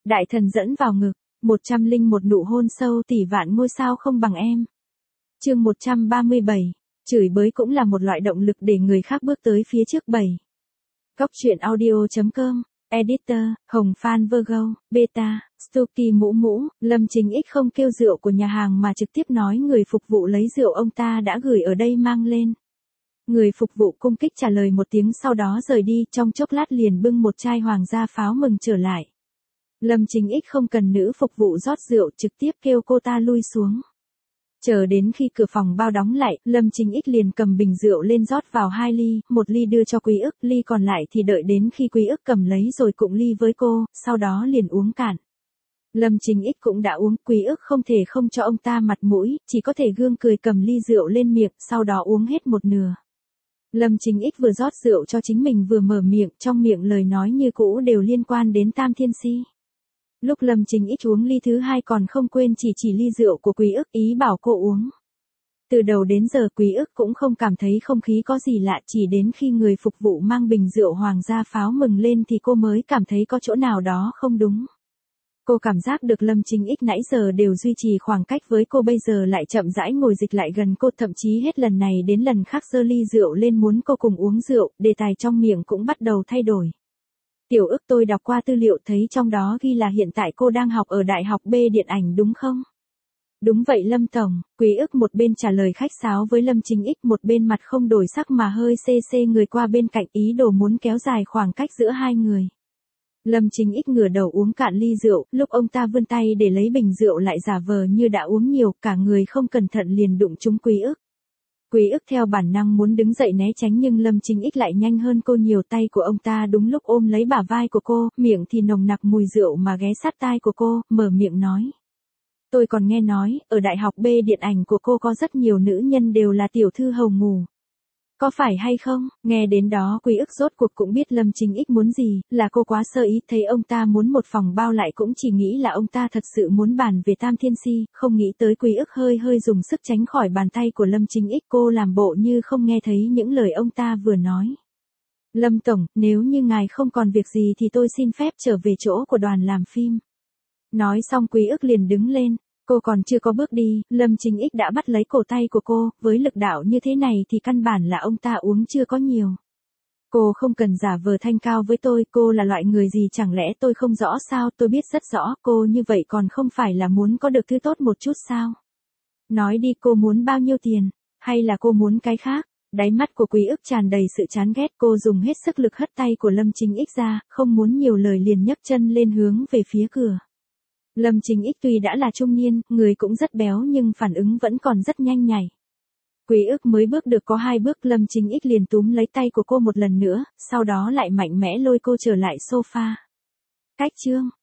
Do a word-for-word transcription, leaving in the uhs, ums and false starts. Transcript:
Đại thần dẫn vào ngực, một trăm linh một nụ hôn sâu tỷ vạn ngôi sao không bằng em. Chương một trăm ba mươi bảy, chửi bới cũng là một loại động lực để người khác bước tới phía trước bảy. Góc truyện audio chấm com, Editor, Hồng Phan Virgo, Beta, Stucky Mũ Mũ, Lâm Chính X không kêu rượu của nhà hàng mà trực tiếp nói người phục vụ lấy rượu ông ta đã gửi ở đây mang lên. Người phục vụ cung kích trả lời một tiếng sau đó rời đi, trong chốc lát liền bưng một chai hoàng gia pháo mừng trở lại. Lâm Chính X không cần nữ phục vụ rót rượu, trực tiếp kêu cô ta lui xuống. Chờ đến khi cửa phòng bao đóng lại, Lâm Chính X liền cầm bình rượu lên rót vào hai ly, một ly đưa cho Quý Ức, ly còn lại thì đợi đến khi Quý Ức cầm lấy rồi cụng ly với cô, sau đó liền uống cạn. Lâm Chính X cũng đã uống, Quý Ức không thể không cho ông ta mặt mũi, chỉ có thể gương cười cầm ly rượu lên miệng, sau đó uống hết một nửa. Lâm Chính X vừa rót rượu cho chính mình vừa mở miệng, trong miệng lời nói như cũ đều liên quan đến Tam Thiên Si. Lúc Lâm Chính X uống ly thứ hai còn không quên chỉ chỉ ly rượu của Quý Ức, ý bảo cô uống. Từ đầu đến giờ Quý Ức cũng không cảm thấy không khí có gì lạ, chỉ đến khi người phục vụ mang bình rượu hoàng gia pháo mừng lên thì cô mới cảm thấy có chỗ nào đó không đúng. Cô cảm giác được Lâm Chính X nãy giờ đều duy trì khoảng cách với cô, bây giờ lại chậm rãi ngồi dịch lại gần cô, thậm chí hết lần này đến lần khác giơ ly rượu lên muốn cô cùng uống rượu, đề tài trong miệng cũng bắt đầu thay đổi. Tiểu Ức, tôi đọc qua tư liệu thấy trong đó ghi là hiện tại cô đang học ở Đại học B điện ảnh đúng không? Đúng vậy Lâm Tổng, Quý Ức một bên trả lời khách sáo với Lâm Chính X, một bên mặt không đổi sắc mà hơi xê xê người qua bên cạnh, ý đồ muốn kéo dài khoảng cách giữa hai người. Lâm Chính X ngửa đầu uống cạn ly rượu, lúc ông ta vươn tay để lấy bình rượu lại giả vờ như đã uống nhiều, cả người không cẩn thận liền đụng trúng Quý Ức. Quý Ức theo bản năng muốn đứng dậy né tránh nhưng Lâm Chính X lại nhanh hơn cô nhiều, tay của ông ta đúng lúc ôm lấy bả vai của cô, miệng thì nồng nặc mùi rượu mà ghé sát tai của cô, mở miệng nói. Tôi còn nghe nói, ở Đại học B điện ảnh của cô có rất nhiều nữ nhân đều là tiểu thư hầu ngủ. Có phải hay không? Nghe đến đó Quý Ức rốt cuộc cũng biết Lâm Chính X muốn gì, là cô quá sơ ý, thấy ông ta muốn một phòng bao lại cũng chỉ nghĩ là ông ta thật sự muốn bàn về Tam Thiên Si, không nghĩ tới Quý Ức hơi hơi dùng sức tránh khỏi bàn tay của Lâm Chính X, cô làm bộ như không nghe thấy những lời ông ta vừa nói. Lâm Tổng, nếu như ngài không còn việc gì thì tôi xin phép trở về chỗ của đoàn làm phim. Nói xong Quý Ức liền đứng lên. Cô còn chưa có bước đi, Lâm Chính X đã bắt lấy cổ tay của cô, với lực đạo như thế này thì căn bản là ông ta uống chưa có nhiều. Cô không cần giả vờ thanh cao với tôi, cô là loại người gì chẳng lẽ tôi không rõ sao, tôi biết rất rõ, cô như vậy còn không phải là muốn có được thứ tốt một chút sao? Nói đi, cô muốn bao nhiêu tiền, hay là cô muốn cái khác? Đáy mắt của Quý Ức tràn đầy sự chán ghét, cô dùng hết sức lực hất tay của Lâm Chính X ra, không muốn nhiều lời liền nhấc chân lên hướng về phía cửa. Lâm Chính X tuy đã là trung niên, người cũng rất béo nhưng phản ứng vẫn còn rất nhanh nhạy. Quý Ức mới bước được có hai bước, Lâm Chính X liền túm lấy tay của cô một lần nữa, sau đó lại mạnh mẽ lôi cô trở lại sofa. Cách chương,